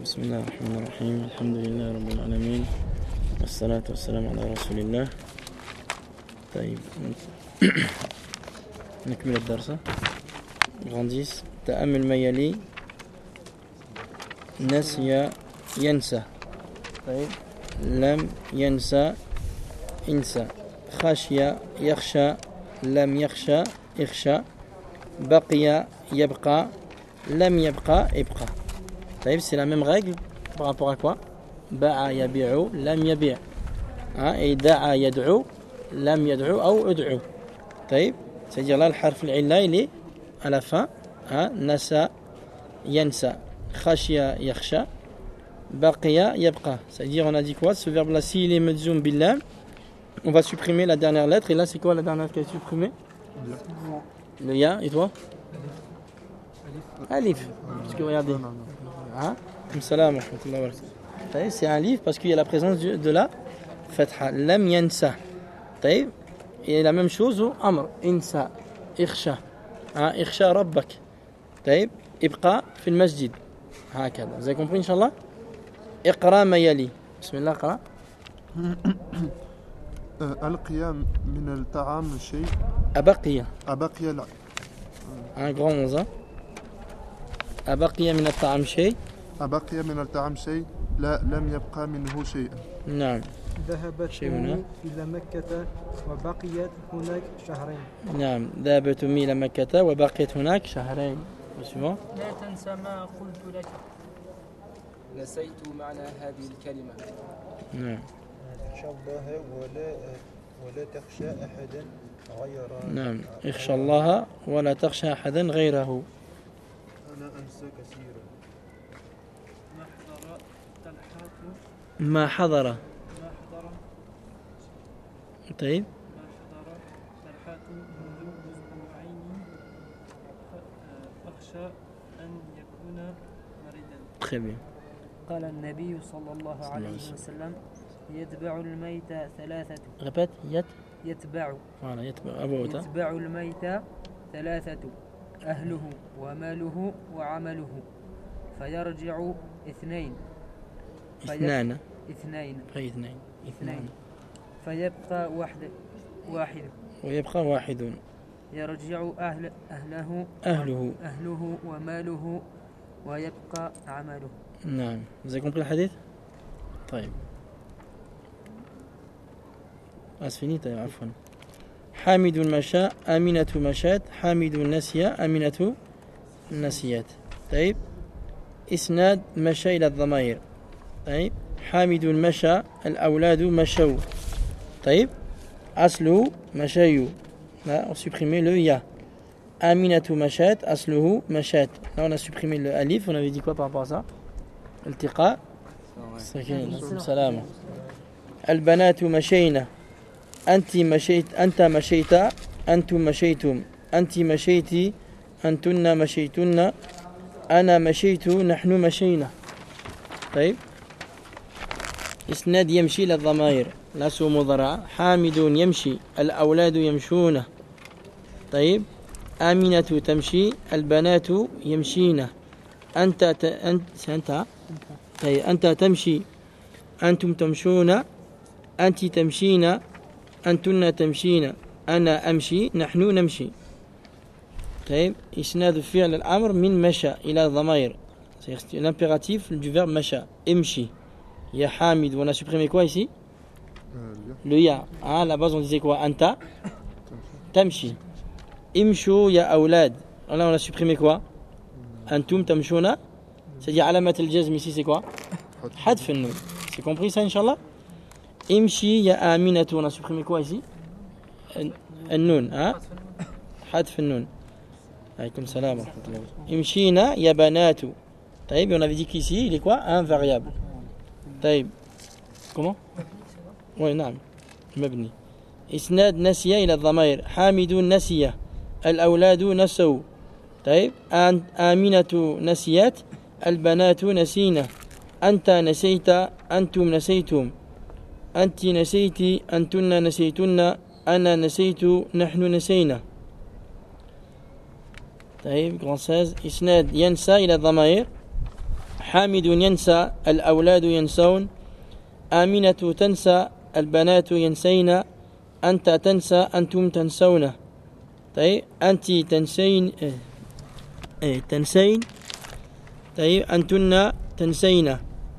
بسم الله الرحمن الرحيم الحمد لله رب العالمين والصلاة والسلام على رسول الله. طيب نكمل الدرس. غنديس تأمل ما يلي. نسي ينسى. طيب لم ينسى انسى. خشي يخشى لم يخشى اخشى. بقي يبقى لم يبقى ابقى. طيب c'est la même règle par rapport à quoi? باع يبيع لم يبيع. et دعا يدعو لم يدعو أو ادعو. طيب c'est-à-dire là le حرف العلة il est à la fin. نسى ينسى خشي يخشى بقي يبقى. C'est-à-dire on a dit quoi? Ce verbe là s'il est medzum billam on va supprimer la dernière lettre. Et là c'est quoi la dernière lettre qui est supprimée? Le ya. Et toi? Alif. Parce que regardez. Salam wa rahmatullahi wa barakatuh. C'est un livre parce qu'il y a la présence de la fatha. Lam yansa. Et la même chose au amr. Insa. Ikhsha. Ikhsha rabbak. Ibqa fi al-masjid. هكذا. Vous avez compris Inch'Allah? اقرأ ما يلي. بسم الله اقرأ. ألقي من الطعام شيء. أبقي. لا. Un grand 11. أبقي من الطعام شيء. أبقي من الطعام شيء. لا لم يبقى منه شيء. نعم. ذهبت إلى مكة وبقيت هناك شهرين. نعم ذهبت إلى مكة وبقيت هناك شهرين. لا تنسى ما قلت لك. نسيت معنى هذه الكلمة. نعم. اخشى الله ولا تخشى أحدا غيره. نعم اخشى الله ولا تخشى أحدا غيره. أنا أنسى كثيرا. ما حضر. طيب. ما حضر طلحة منذ أسبوعين أخشى أن يكون مريضا. Très bien. قال النبي صلى الله عليه وسلم يتبع الميت ثلاثة. Répète. يتبع. Voilà, يتبع الميت ثلاثة أهله وماله وعمله فيرجع اثنين. فيبقى واحد. ويبقى واحد. يرجع أهله وماله ويبقى عمله. نعم. Vous avez compris le hadith? طيب. C'est fini طيب عفوا. حامد مشى أمينة مشات حامد نسي أمينة نسيت. طيب إسناد مشى إلى الضمائر. طيب حامد مشى الأولاد مشوا. طيب أصله مشيو. Là on a supprimé le ya. Aminatu mashat asluhu mashat. Là on a supprimé le alif. On avait dit quoi par rapport à ça? التقاء سكين سلامة. البنات مشينا. أنت مشيت أنت مشيت أنتم مشيتم أنت مشيتي أنتن مشيتن أنا مشيت نحن مشينا. طيب إسناد يمشي للضمائر لا سو مضارع. حامد يمشي الأولاد يمشون. طيب آمنة تمشي البنات يمشين. أنت طيب أنت تمشي أنتم تمشون أنت تمشين أنتن تمشين أنا أمشي نحن نمشي. طيب إسناد فعل الأمر من مشى إلى الضمائر. C'est l'impératif du verbe masha. Imshi. Ya Hamid. On a supprimé quoi ici? Le ya. À la base on disait quoi? Anta tamshi. Imshu ya awlad. Là on a supprimé quoi? Antum tamshuna. C'est-à-dire alamat al-jazm ici c'est quoi? Hadf al-nun. C'est compris ça Inch'Allah? Imshi ya aminatu. On a supprimé quoi ici? Al-nun. Hadf al-nun. Alaykoum salam wa rahmatullah. Imshina ya banatu. طيب on avait dit qu'ici il est quoi? Un variable. طيب comment? Oui نعم مبني. إسناد نسي إلى الضمائر. حامد نسي الأولاد نسوا. طيب آمنة نسيت البنات نسينا. أنت نسيت أنتم نسيتم أنت نسيتي أنتن نسيتن أنا نسيت نحن نسينا. طيب grand 16 إسناد ينسى إلى الضمائر. حامد ينسى الأولاد ينسون آمنة تنسى البنات ينسين أنت تنسى أنتم تنسون طيب أنت تنسين تنسين طيب أنتن تنسين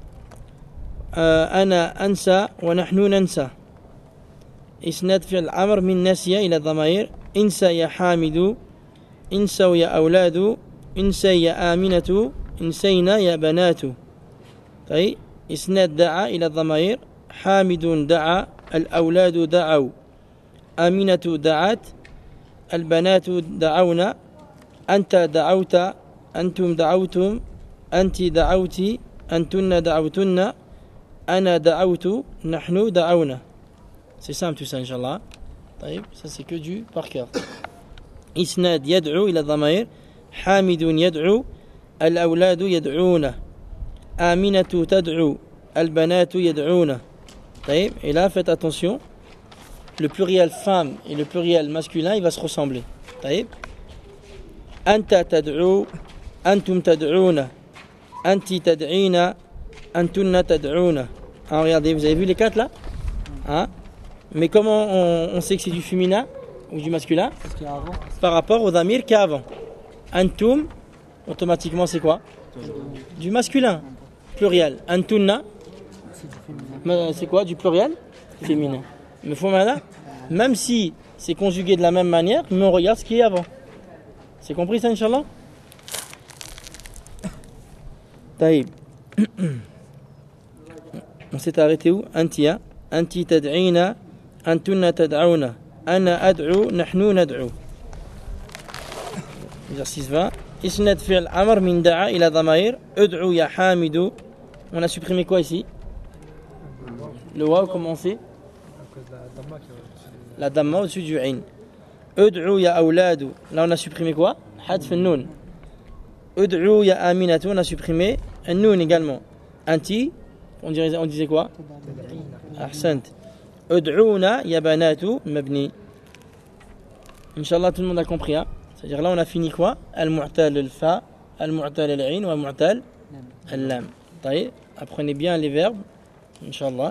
أنا أنسى ونحن ننسى إسناد فعل الأمر من نسي إلى الضمائر انسى يا حامد انسوا يا أولاد انسى يا آمنة انسينا يا بنات طيب إسناد دعا إلى الضمائر حامد دعا الأولاد دعوا آمنة دعت البنات دعونا أنت دعوت أنتم دعوتم أنت دعوتي أنتن دعوتن أنا دعوت نحن دعونا. C'est simple tout ça, Inch'Allah. Ça, c'est que du par cœur. إسناد يدعو إلى الضمائر حامد يدعو الأولاد يدعون آمنة تدعو البنات يدعون. Et là, faites attention. Le pluriel femme et le pluriel masculin, il va se ressembler. أنت تدعو أنتم تدعون أنت تدعين أنتن تدعون. Alors, regardez, vous avez vu les quatre là hein? Mais comment on sait que c'est du féminin ou du masculin? Par rapport au dhamir qu'il y a avant. Antum, automatiquement c'est quoi? Du masculin, pluriel. Antunna, c'est quoi? Du pluriel féminin. Mais faut maintenant, même si c'est conjugué de la même manière, mais on regarde ce qui est avant. C'est compris ça, Inch'Allah? Taïb. On s'est arrêté où? Antia. Anti tad'ina. Antunna tad'auna. Ana ad'u. Nahnu nad'u. Exercice 20. Isnad fi'l amr min da'a ila dhamair. Ud'u ya hamidu. On a supprimé quoi ici? Le waw, comment on fait? La damma au-dessus du ain. Ud'u ya awladu. Là on a supprimé quoi? Hadf al-nun. Ud'u ya aminatu. On a supprimé al-nun également. Anti. On disait quoi? Ahsant. Ud'una ya banatu mabni. Inch'Allah, tout le monde a compris. Hein? C'est-à-dire là, on a fini quoi? Al-mu'tal al-fa, al-mu'tal al-ain ou al-mu'tal al-lam. Apprenez bien les verbes. Inch'Allah.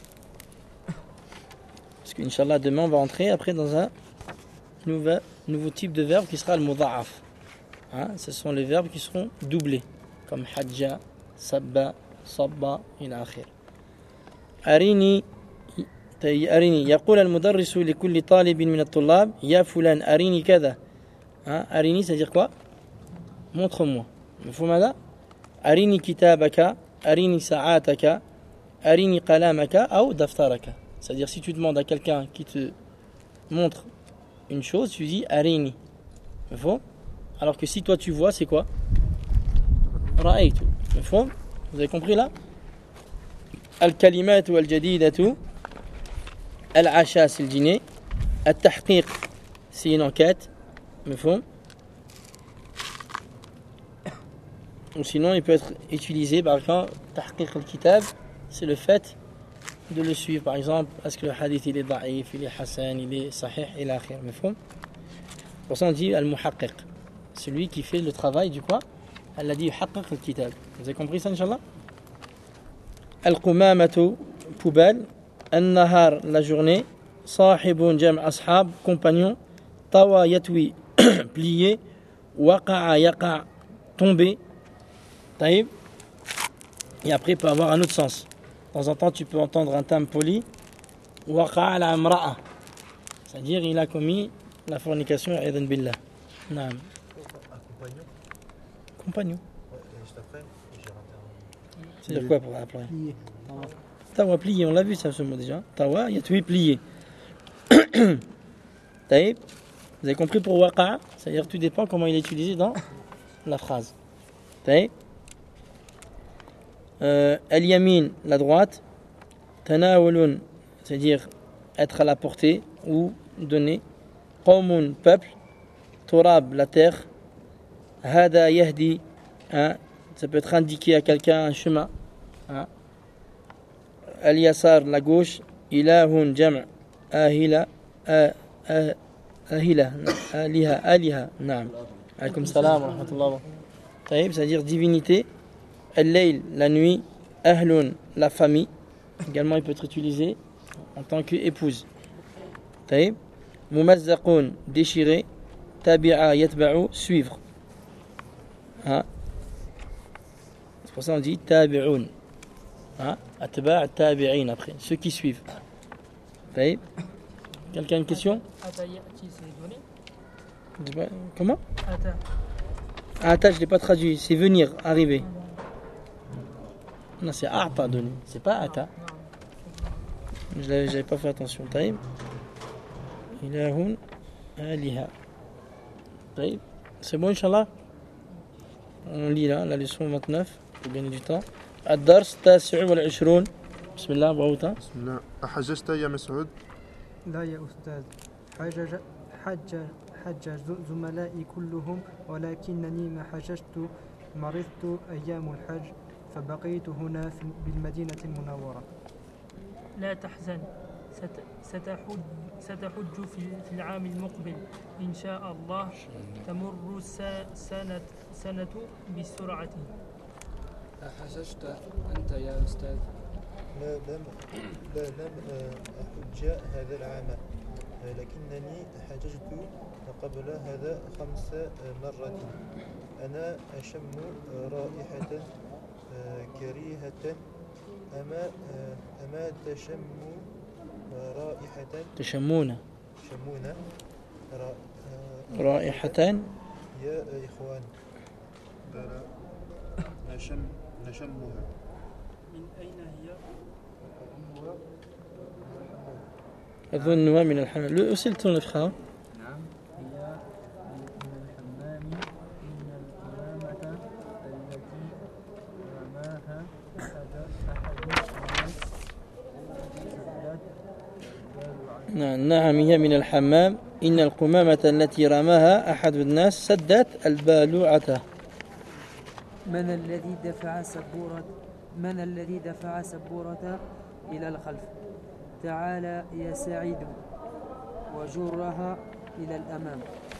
Parce qu'Inch'Allah, demain, on va entrer après dans un nouveau type de verbe qui sera le mudha'af. Hein? Ce sont les verbes qui seront doublés. Comme hajja, sabba, صبا إلى آخر. أريني يقول المدرس لكل طالب من الطلاب يا فلان أريني كذا. أريني c'est-à-dire quoi? Montre-moi. مفهوم هذا؟ أريني كتابك أريني ساعاتك أريني قلمك أو دفترك. C'est-à-dire si tu demandes à quelqu'un qui te montre une chose, tu dis أريني. مفهوم؟ Alors que si toi tu vois, c'est quoi? رأيت. مفهوم؟ Vous avez compris là? Al-kalimatu al-jadidatu. Al-asha, c'est le dîner. Al-tahqiq, c'est une enquête. Mefhoum. Ou sinon, il peut être utilisé par exemple, tahqiq al-kitab, c'est le fait de le suivre. Par exemple, est-ce que le hadith il est da'if, il est hassan, il est sahih, il est akhir. Mefhoum. Pour ça, on dit al-muhaqqiq. Celui qui fait le travail du quoi? Elle a dit yuhaqqiq al-kitab. Vous avez compris ça, Inch'Allah? Al-qumamatu, poubelle. Al-nahar, la journée. Sahibun jam' ashab, compagnon. Tawa yatwi, plié. Waqa'a yaqa', tomber. Taïb. Et après, il peut avoir un autre sens. De temps en temps, tu peux entendre un terme poli. Waqa'a al-amra'a. C'est-à-dire, il a commis la fornication, a'idan billah. Naam. Compagnon. Juste après, j'ai raté. C'est-à-dire quoi pour appeler? Tawa plié, on l'a vu ça ce mot déjà. Tawa yatwi plié. Taïb. Vous avez compris pour waqa? C'est-à-dire tout dépend comment il est utilisé dans la phrase. Taïb. Al-yamin, la droite. Tanawulun, c'est-à-dire être à la portée ou donner. Qawmun, peuple. Turab, la terre. Hada yahdi, hein, ça peut être indiqué à quelqu'un un chemin. Hein. Al-yasar, la gauche. Ilahun jam' ahila ahila aliha naam. Alaykoum salam wa rahmatullah. Taïb, c'est-à-dire divinité. Al-layl, la nuit. Ahlun, la famille. Également, il peut être utilisé en tant qu'épouse. Taïb. Mumazzaqun, déchiré. Tabi'a, yatba'u, suivre. Hein? C'est pour ça qu'on dit tabi'un. Hein? Atba' tabi'in après, ceux qui suivent. Taïb. Quelqu'un a une question? Ata ya'ti, c'est donné. Comment? Ata. Ata, je ne l'ai pas traduit, c'est venir, arriver. Non, c'est a'ta donné, c'est pas ata. Je n'avais pas fait attention. Taïb. Ilahun aliha. Taïb. C'est bon, Inch'Allah? On lit là, la leçon 29, pour gagner du temps. الدرس التاسع والعشرون. بسم الله بوتا. بسم الله. أحججت يا مسعود؟ لا يا أستاذ، حج زملائي كلهم، ولكنني ما حججت، مرضت أيام الحج فبقيت هنا بالمدينة المنورة. لا تحزن، ستحج في العام المقبل إن شاء الله. تمر سنة بسرعة. أحججت أنت يا أستاذ؟ لا لم أحج هذا العام، لكنني حججت قبل هذا 5 مرات. أنا أشم رائحة كريهة. أما تشم رائحة تشمون رائحة يا إخوان؟ نشمها. من أين هي؟ أظنها من الحمام. Le أسلتون le frère. نعم، هي من الحمام. إن القمامة التي رماها أحد الناس نعم هي من الحمام. إن القمامة التي رماها أحد الناس سدت البالوعة. من الذي دفع سبورة إلى الخلف؟ تعال يا سعيد وجرها إلى الأمام.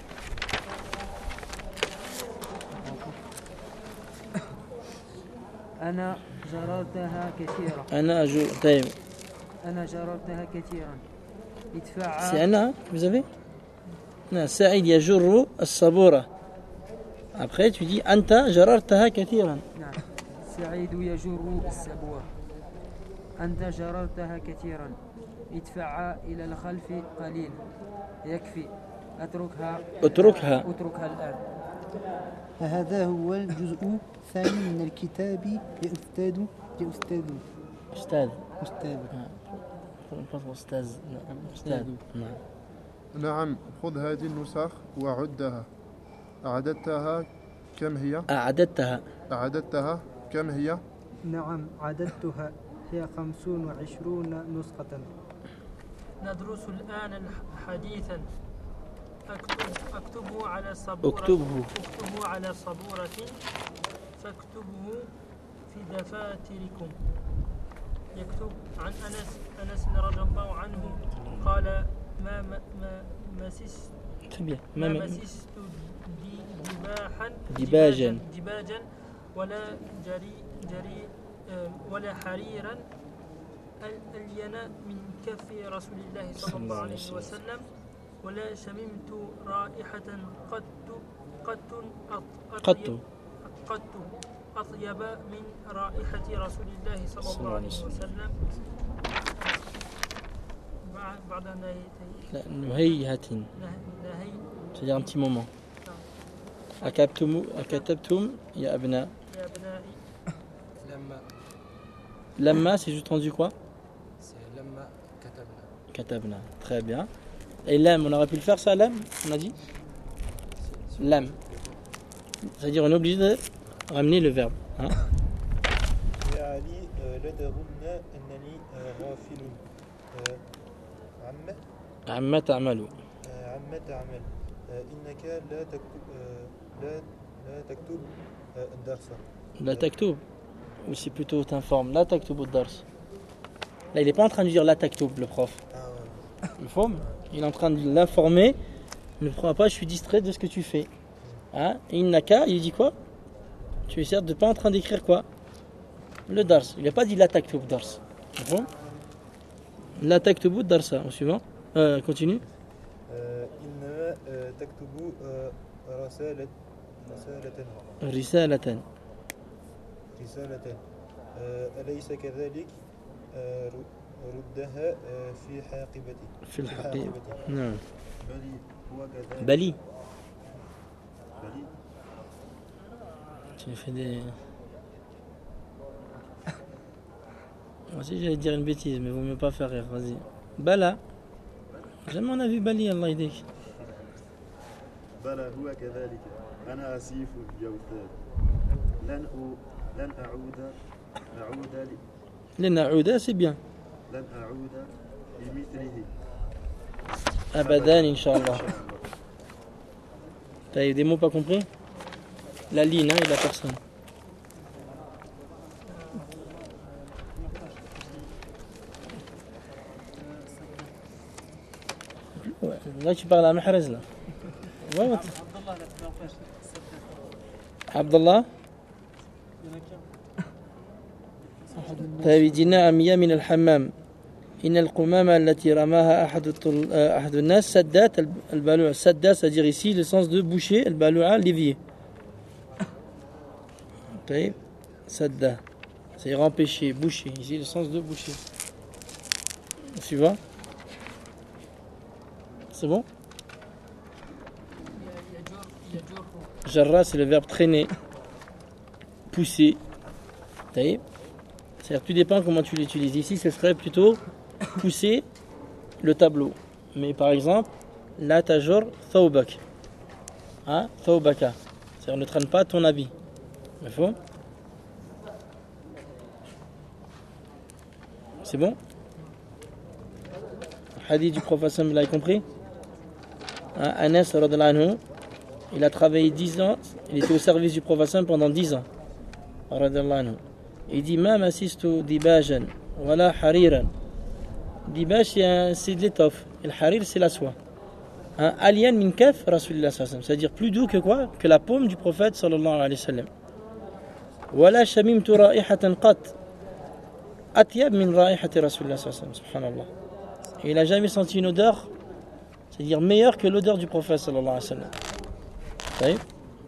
أنا جررتها كثيرا. طيب. أنا جررتها كثيرا. ادفع. C'est Anna, vous avez? Non, Saïd يجر الصبورة. Après tu dis أنت جررتها كثيرا. نعم. سعيد يجر السبورة. أنت جررتها كثيرا. ادفع إلى الخلف قليل. يكفي. اتركها الآن. هذا هو الجزء الثاني من الكتاب يا أستاذ. أستاذ. نعم، خذ هذه النسخ وعدها. أعددتها كم هي؟ نعم، عددتها هي 25 نسخة. ندرس الآن حديثا. اكتبه على صبورة فاكتبه في دفاتركم. يكتب عن أنس رضي الله عنه قال ما مسست دباجا ولا حريرا ألين من كف رسول الله صلى الله عليه وسلم، ولا شممت رائحة قط أطيب من رائحة رسول الله صلى الله عليه وسلم. بعد نهيهة. C'est-à-dire un petit moment. أكتبتم يا أبناء. لما c'est juste rendu quoi? C'est لما كتبنا. Très bien. Et lam, on aurait pu le faire ça, lam? On a dit lam. C'est-à-dire on est obligé de ramener le verbe. Hein? يا علي لا تظن أنني غافل. عما تعمل. إنك لا تكتب الدرس. لا تكتب. Ou c'est plutôt t'informe. La taktoub ad-dars. Là, il n'est pas en train de dire la taktoub, le prof. Il est en train de l'informer. Ne crois pas, je suis distrait de ce que tu fais. Hein? Et innaka, il dit quoi? Tu es certes de pas en train d'écrire quoi? Le dars. Il n'a pas dit la taktub dars. Bon. La taktubu darsa. Au suivant. Continue. إنما تكتب رسالة رسالة. أليس كذلك ردها في حاقبتي في الحقيبة. نعم. بلي هو كذلك بلي. بلي Tu fais des... Moi aussi j'allais dire une bêtise, mais vaut mieux pas faire rire, vas-y. Bala. Jamais on a vu Bali, Allah ydik. بلى هو كذلك أنا أسيف الجوثاء لن أعود لنعود c'est bien. لن أعود بمثله أبدا إن شاء الله. T'as des mots pas compris? La ligne et la personne. Ouais. Là tu parles à Mahrez là. Ouais, ouais. Abdallah. طيب نعم يا من الحمام إن القمامة التي رماها أحد الناس سدات البالوع. سدات c'est-à-dire ici le sens de boucher البالوع l'évier. طيب سدة c'est-à-dire empêcher, boucher. Ici le sens de boucher. Suivant. C'est bon? Jarra c'est le verbe traîner, pousser. طيب. C'est-à-dire, tout dépend comment tu l'utilises. Ici, ce serait plutôt pousser le tableau. Mais par exemple, la tajor thawbak. Hein? Thawbaka. C'est-à-dire, ne traîne pas ton habit. Il faut. C'est bon? Le hadith du prophète, vous l'avez compris? Hein? Anas, radhiyallahu anhu, il a travaillé 10 ans. Il était au service du prophète pendant 10 ans. Radhiyallahu anhu. Il dit ma massistu dibajan wala hariran. Dibaj c'est de l'étoffe et le harir c'est la soie. Un alien min kaf rasulillah sallallahu alayhi wa sallam, c'est-à-dire plus doux que quoi? Que la paume du prophète sallallahu alayhi wa sallam. Wala shamimtu raihatan qat atyab min raihati rasulillah sallallahu alayhi wa sallam. Subhanallah. Et il n'a jamais senti une odeur, c'est-à-dire meilleure que l'odeur du prophète sallallahu alayhi wa sallam. Vous voyez?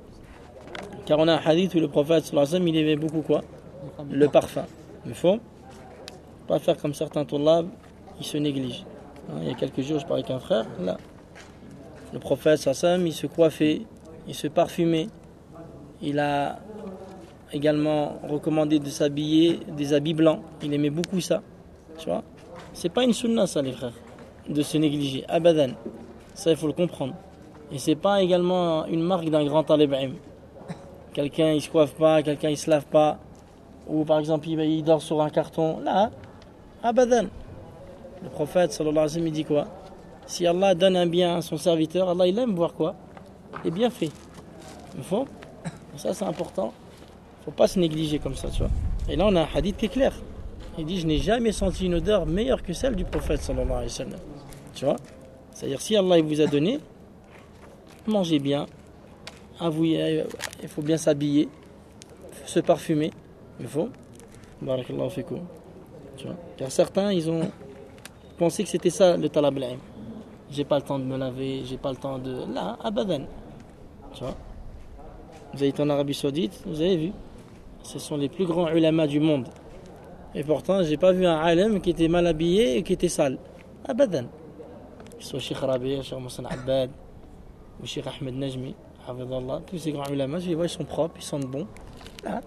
Car on a un hadith où le prophète sallallahu alayhi wa sallam il aimait beaucoup quoi? Le parfum. Il faut pas faire comme certains tollab, ils se négligent. Il y a quelques jours, je parlais avec un frère, là, le prophète sallam, il se coiffait, il se parfumait. Il a également recommandé de s'habiller des habits blancs. Il aimait beaucoup ça. Tu vois? C'est pas une sunna ça les frères, de se négliger. Abadan. Ça il faut le comprendre. Et c'est pas également une marque d'un grand talib ilm. Quelqu'un il se coiffe pas, quelqu'un il se lave pas. Ou par exemple il dort sur un carton, là, abadan. Le prophète sallallahu alayhi wa sallam il dit quoi? Si Allah donne un bien à son serviteur, Allah il aime voir quoi? Les bienfaits. Il faut, ça c'est important, il ne faut pas se négliger comme ça, tu vois. Et là on a un hadith qui est clair. Il dit je n'ai jamais senti une odeur meilleure que celle du prophète sallallahu alayhi wa sallam. Tu vois? C'est-à-dire si Allah il vous a donné, mangez bien, avouez, il faut bien s'habiller, se parfumer. Il faut. Barakallahu fikum. Tu vois. Car certains, ils ont pensé que c'était ça le talab al-ilm. J'ai pas le temps de me laver, j'ai pas le temps de... Là, abadan. Tu vois. Vous avez été en Arabie Saoudite, vous avez vu. Ce sont les plus grands ulama du monde. Et pourtant, j'ai pas vu un alim qui était mal habillé et qui était sale. Abadan. Que ce soit Cheikh Rabi, Cheikh Moussa Abbad, ou Cheikh Ahmed Najmi, Hafidallah, tous ces grands ulama, je les vois, ils sont propres, ils sentent bon. Là.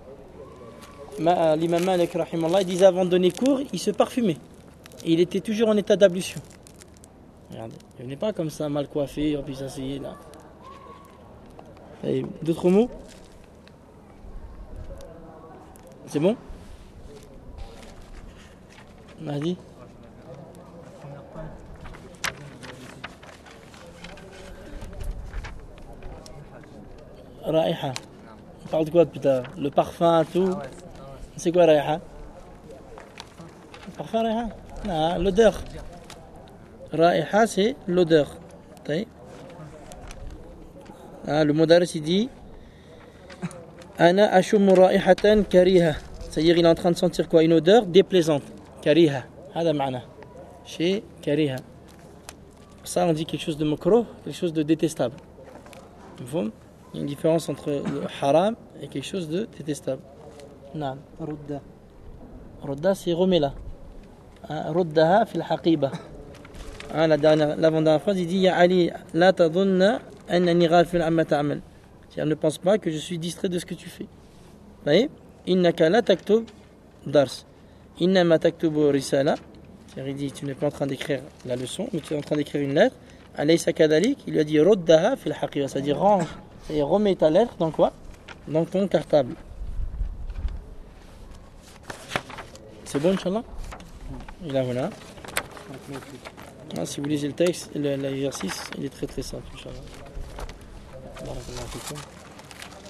L'imam Malik rahimallah, il disait avant de donner cours, il se parfumait. Et il était toujours en état d'ablution. Regardez, il venait pas comme ça mal coiffé, puis s'asseoir là. Et d'autres mots? C'est bon? Mahdi? Raïha. On parle de quoi depuis tard? Le parfum, tout. C'est quoi Raïha? Le parfum Raïha? Non, l'odeur. Raïha, c'est l'odeur. Le Mudaris il dit Ana ashumu raïhatan kariha. C'est-à-dire il est en train de sentir quoi? Une odeur déplaisante. Kariha. هذا معناه. Chez kariha. Ça on dit quelque chose de makruh, quelque chose de détestable. Il y a une différence entre le haram et quelque chose de détestable. Non. رد Rodda c'est remets-la. Roddaha fil haqiba. L'avant-dernière phrase il dit Ya Ali la tadunna annani ghafil amma ta'mal. C'est-à-dire ne pense pas que je suis distrait de ce que tu fais. Vous voyez? Innaka la taktub dars. Innama taktubu risala. C'est-à-dire il dit tu n'es pas en train d'écrire la leçon, mais tu es en train d'écrire une lettre. Alaysa kadalik, il lui a dit Roddaha fil haqiba. C'est-à-dire range. C'est-à-dire remets ta lettre dans quoi? Dans ton cartable. C'est bon, Inch'Allah? Et là, voilà. Si vous lisez le texte, l'exercice, il est très très simple, Inch'Allah. Barakallahu fikum.